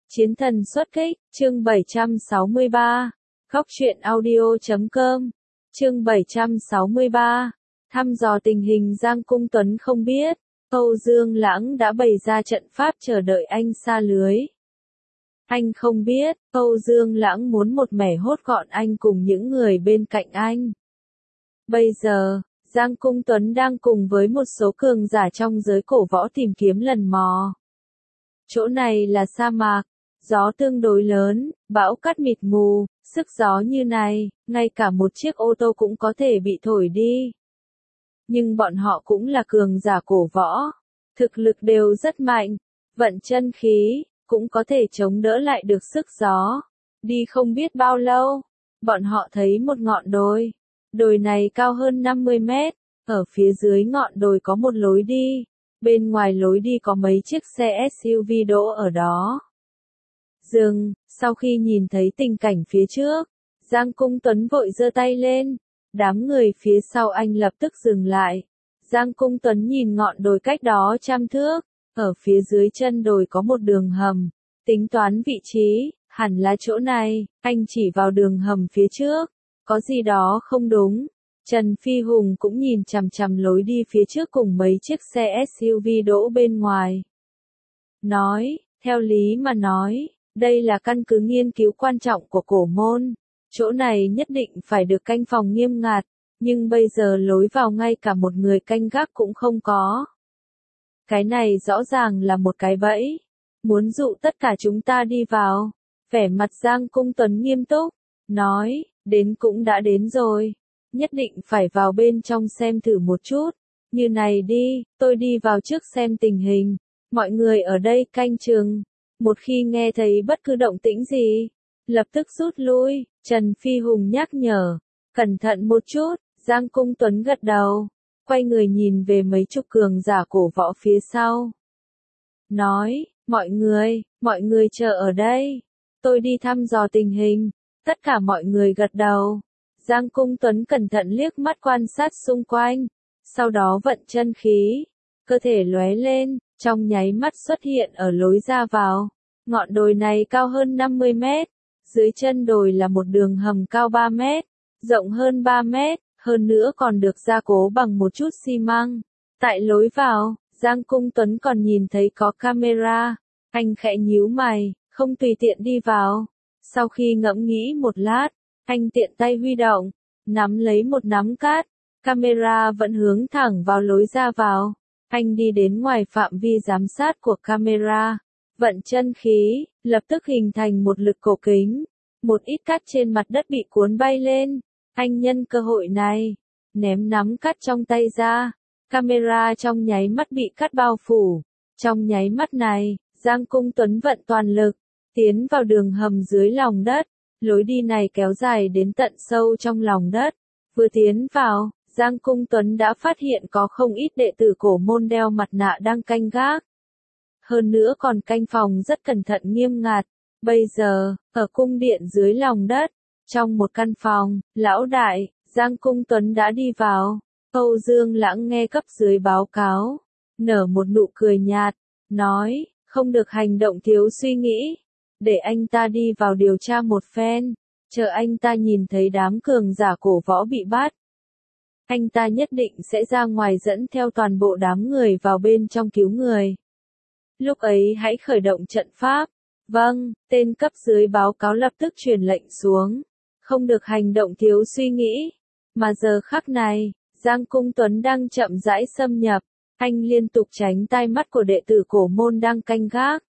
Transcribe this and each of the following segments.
Chiến thần xuất kích, chương 763. Góc truyện audio.com. Chương 763. Thăm dò tình hình Giang Cung Tuấn không biết, Âu Dương Lãng đã bày ra trận pháp chờ đợi anh sa lưới. Anh không biết, Âu Dương Lãng muốn một mẻ hốt gọn anh cùng những người bên cạnh anh. Bây giờ, Giang Cung Tuấn đang cùng với một số cường giả trong giới cổ võ tìm kiếm lần mò. Chỗ này là sa mạc, gió tương đối lớn, bão cát mịt mù, sức gió như này, ngay cả một chiếc ô tô cũng có thể bị thổi đi. Nhưng bọn họ cũng là cường giả cổ võ, thực lực đều rất mạnh, vận chân khí, cũng có thể chống đỡ lại được sức gió. Đi không biết bao lâu, bọn họ thấy một ngọn đồi. Đồi này cao hơn 50 mét, ở phía dưới ngọn đồi có một lối đi, bên ngoài lối đi có mấy chiếc xe SUV đỗ ở đó. Dừng, sau khi nhìn thấy tình cảnh phía trước, Giang Cung Tuấn vội giơ tay lên, đám người phía sau anh lập tức dừng lại. Giang Cung Tuấn nhìn ngọn đồi cách đó 100 thước, ở phía dưới chân đồi có một đường hầm, tính toán vị trí, hẳn là chỗ này, anh chỉ vào đường hầm phía trước, có gì đó không đúng. Trần Phi Hùng cũng nhìn chằm chằm lối đi phía trước cùng mấy chiếc xe SUV đỗ bên ngoài. Nói, theo lý mà nói, đây là căn cứ nghiên cứu quan trọng của cổ môn, chỗ này nhất định phải được canh phòng nghiêm ngặt, nhưng bây giờ lối vào ngay cả một người canh gác cũng không có. Cái này rõ ràng là một cái bẫy, muốn dụ tất cả chúng ta đi vào. Vẻ mặt Giang Cung Tuấn nghiêm túc, nói, đến cũng đã đến rồi, nhất định phải vào bên trong xem thử một chút. Như này đi, tôi đi vào trước xem tình hình, mọi người ở đây canh chừng. Một khi nghe thấy bất cứ động tĩnh gì, lập tức rút lui. Trần Phi Hùng nhắc nhở, cẩn thận một chút. Giang Cung Tuấn gật đầu, quay người nhìn về mấy chục cường giả cổ võ phía sau. Nói, mọi người chờ ở đây, tôi đi thăm dò tình hình. Tất cả mọi người gật đầu. Giang Cung Tuấn cẩn thận liếc mắt quan sát xung quanh, sau đó vận chân khí, cơ thể lóe lên, trong nháy mắt xuất hiện ở lối ra vào. Ngọn đồi này cao hơn 50 mét, dưới chân đồi là một đường hầm cao 3 mét, rộng hơn 3 mét, hơn nữa còn được gia cố bằng một chút xi măng. Tại lối vào, Giang Cung Tuấn còn nhìn thấy có camera, anh khẽ nhíu mày, không tùy tiện đi vào. Sau khi ngẫm nghĩ một lát, anh tiện tay huy động, nắm lấy một nắm cát, camera vẫn hướng thẳng vào lối ra vào. Anh đi đến ngoài phạm vi giám sát của camera, vận chân khí, lập tức hình thành một lực cổ kính. Một ít cát trên mặt đất bị cuốn bay lên. Anh nhân cơ hội này, ném nắm cát trong tay ra. Camera trong nháy mắt bị cát bao phủ. Trong nháy mắt này, Giang Cung Tuấn vận toàn lực, tiến vào đường hầm dưới lòng đất. Lối đi này kéo dài đến tận sâu trong lòng đất. Vừa tiến vào, Giang Cung Tuấn đã phát hiện có không ít đệ tử cổ môn đeo mặt nạ đang canh gác. Hơn nữa còn canh phòng rất cẩn thận nghiêm ngặt. Bây giờ, ở cung điện dưới lòng đất, trong một căn phòng, lão đại, Giang Cung Tuấn đã đi vào. Âu Dương Lãng nghe cấp dưới báo cáo, nở một nụ cười nhạt, nói, không được hành động thiếu suy nghĩ. Để anh ta đi vào điều tra một phen, chờ anh ta nhìn thấy đám cường giả cổ võ bị bắt. Anh ta nhất định sẽ ra ngoài dẫn theo toàn bộ đám người vào bên trong cứu người. Lúc ấy hãy khởi động trận pháp. Vâng, tên cấp dưới báo cáo lập tức truyền lệnh xuống. Không được hành động thiếu suy nghĩ. Mà giờ khắc này, Giang Cung Tuấn đang chậm rãi xâm nhập. Anh liên tục tránh tai mắt của đệ tử cổ môn đang canh gác.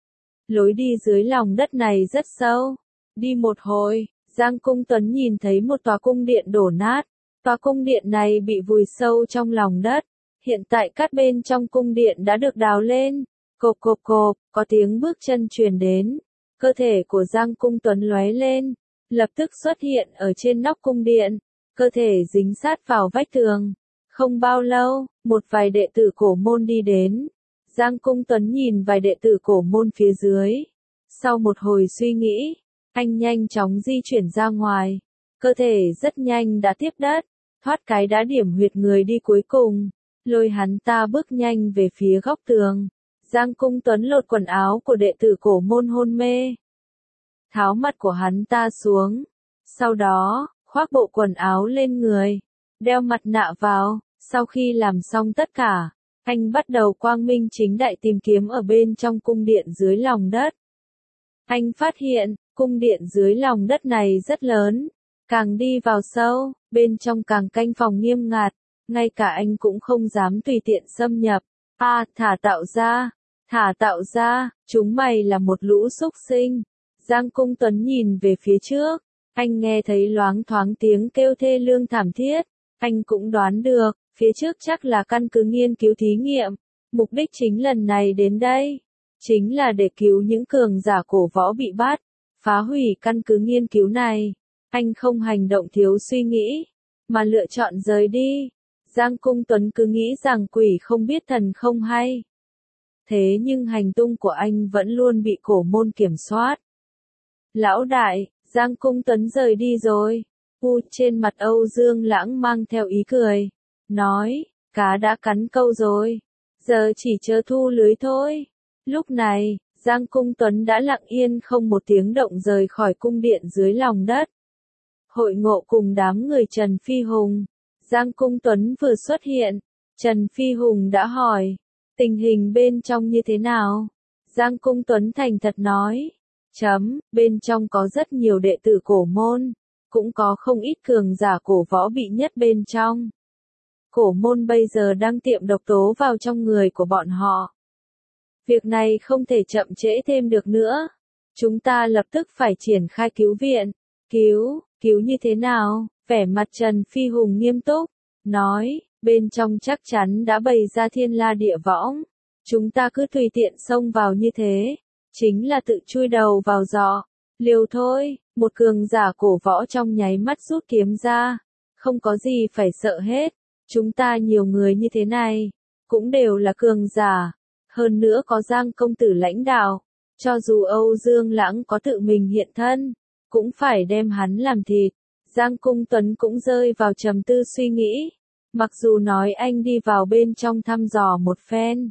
Lối đi dưới lòng đất này rất sâu. Đi một hồi, Giang Cung Tuấn nhìn thấy một tòa cung điện đổ nát. Tòa cung điện này bị vùi sâu trong lòng đất. Hiện tại các bên trong cung điện đã được đào lên. Cộp cộp cộp, có tiếng bước chân truyền đến. Cơ thể của Giang Cung Tuấn lóe lên, lập tức xuất hiện ở trên nóc cung điện. Cơ thể dính sát vào vách tường. Không bao lâu, một vài đệ tử cổ môn đi đến. Giang Cung Tuấn nhìn vài đệ tử cổ môn phía dưới. Sau một hồi suy nghĩ, anh nhanh chóng di chuyển ra ngoài. Cơ thể rất nhanh đã tiếp đất, thoát cái đá điểm huyệt người đi cuối cùng. Lôi hắn ta bước nhanh về phía góc tường. Giang Cung Tuấn lột quần áo của đệ tử cổ môn hôn mê. Tháo mặt của hắn ta xuống. Sau đó, khoác bộ quần áo lên người. Đeo mặt nạ vào. Sau khi làm xong tất cả, anh bắt đầu quang minh chính đại tìm kiếm ở bên trong cung điện dưới lòng đất. Anh phát hiện, cung điện dưới lòng đất này rất lớn. Càng đi vào sâu, bên trong càng canh phòng nghiêm ngặt. Ngay cả anh cũng không dám tùy tiện xâm nhập. Thả tạo ra, chúng mày là một lũ súc sinh. Giang Cung Tuấn nhìn về phía trước. Anh nghe thấy loáng thoáng tiếng kêu thê lương thảm thiết. Anh cũng đoán được, phía trước chắc là căn cứ nghiên cứu thí nghiệm. Mục đích chính lần này đến đây, chính là để cứu những cường giả cổ võ bị bắt, phá hủy căn cứ nghiên cứu này. Anh không hành động thiếu suy nghĩ, mà lựa chọn rời đi. Giang Cung Tuấn cứ nghĩ rằng quỷ không biết thần không hay. Thế nhưng hành tung của anh vẫn luôn bị cổ môn kiểm soát. Lão đại, Giang Cung Tuấn rời đi rồi. Trên mặt Âu Dương Lãng mang theo ý cười. Nói, cá đã cắn câu rồi. Giờ chỉ chờ thu lưới thôi. Lúc này, Giang Cung Tuấn đã lặng yên không một tiếng động rời khỏi cung điện dưới lòng đất. Hội ngộ cùng đám người Trần Phi Hùng. Giang Cung Tuấn vừa xuất hiện. Trần Phi Hùng đã hỏi. Tình hình bên trong như thế nào? Giang Cung Tuấn thành thật nói. Bên trong có rất nhiều đệ tử cổ môn. Cũng có không ít cường giả cổ võ bị nhất bên trong. Cổ môn bây giờ đang tiệm độc tố vào trong người của bọn họ. Việc này không thể chậm trễ thêm được nữa. Chúng ta lập tức phải triển khai cứu viện. Cứu như thế nào? Vẻ mặt Trần Phi Hùng nghiêm túc. Nói, bên trong chắc chắn đã bày ra thiên la địa võng. Chúng ta cứ tùy tiện xông vào như thế. Chính là tự chui đầu vào giỏ. Liều thôi, một cường giả cổ võ trong nháy mắt rút kiếm ra. Không có gì phải sợ hết. Chúng ta nhiều người như thế này, cũng đều là cường giả. Hơn nữa có Giang công tử lãnh đạo. Cho dù Âu Dương Lãng có tự mình hiện thân, cũng phải đem hắn làm thịt. Giang Cung Tuấn cũng rơi vào trầm tư suy nghĩ. Mặc dù nói anh đi vào bên trong thăm dò một phen.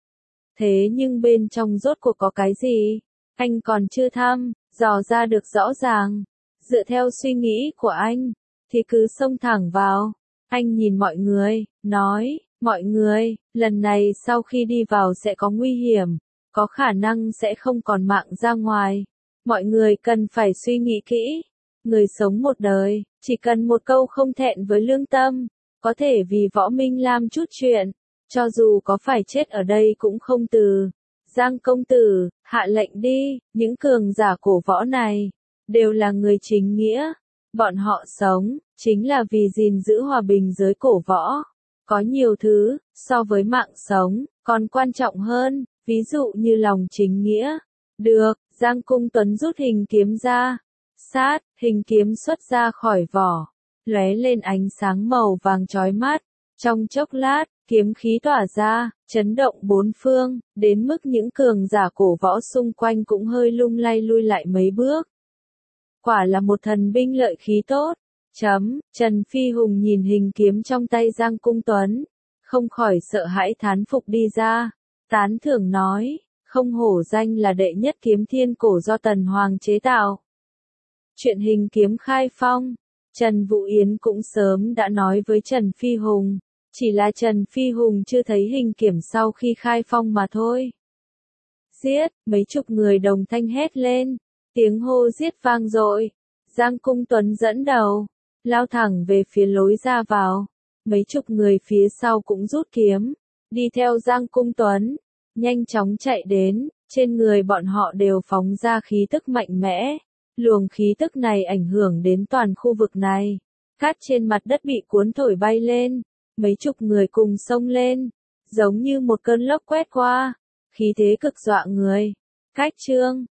Thế nhưng bên trong rốt cuộc có cái gì? Anh còn chưa dò ra được rõ ràng. Dựa theo suy nghĩ của anh, thì cứ xông thẳng vào. Anh nhìn mọi người, nói, mọi người, lần này sau khi đi vào sẽ có nguy hiểm, có khả năng sẽ không còn mạng ra ngoài. Mọi người cần phải suy nghĩ kỹ. Người sống một đời, chỉ cần một câu không thẹn với lương tâm, có thể vì võ minh làm chút chuyện, cho dù có phải chết ở đây cũng không từ. Giang công tử, hạ lệnh đi, những cường giả cổ võ này, đều là người chính nghĩa. Bọn họ sống, chính là vì gìn giữ hòa bình giới cổ võ. Có nhiều thứ, so với mạng sống, còn quan trọng hơn, ví dụ như lòng chính nghĩa. Được, Giang Cung Tuấn rút hình kiếm ra. Hình kiếm xuất ra khỏi vỏ, lóe lên ánh sáng màu vàng chói mắt. Trong chốc lát, kiếm khí tỏa ra, chấn động bốn phương, đến mức những cường giả cổ võ xung quanh cũng hơi lung lay lui lại mấy bước. Quả là một thần binh lợi khí tốt. Trần Phi Hùng nhìn hình kiếm trong tay Giang Cung Tuấn, không khỏi sợ hãi thán phục đi ra. Tán thưởng nói, không hổ danh là đệ nhất kiếm thiên cổ do Tần Hoàng chế tạo. Chuyện hình kiếm khai phong, Trần Vũ Yến cũng sớm đã nói với Trần Phi Hùng, chỉ là Trần Phi Hùng chưa thấy hình kiếm sau khi khai phong mà thôi. Giết, mấy chục người đồng thanh hét lên, tiếng hô giết vang dội. Giang Cung Tuấn dẫn đầu, lao thẳng về phía lối ra vào. Mấy chục người phía sau cũng rút kiếm, đi theo Giang Cung Tuấn, nhanh chóng chạy đến, trên người bọn họ đều phóng ra khí tức mạnh mẽ. Luồng khí tức này ảnh hưởng đến toàn khu vực này. Cát trên mặt đất bị cuốn thổi bay lên, mấy chục người cùng xông lên, giống như một cơn lốc quét qua, khí thế cực dọa người. Cách chương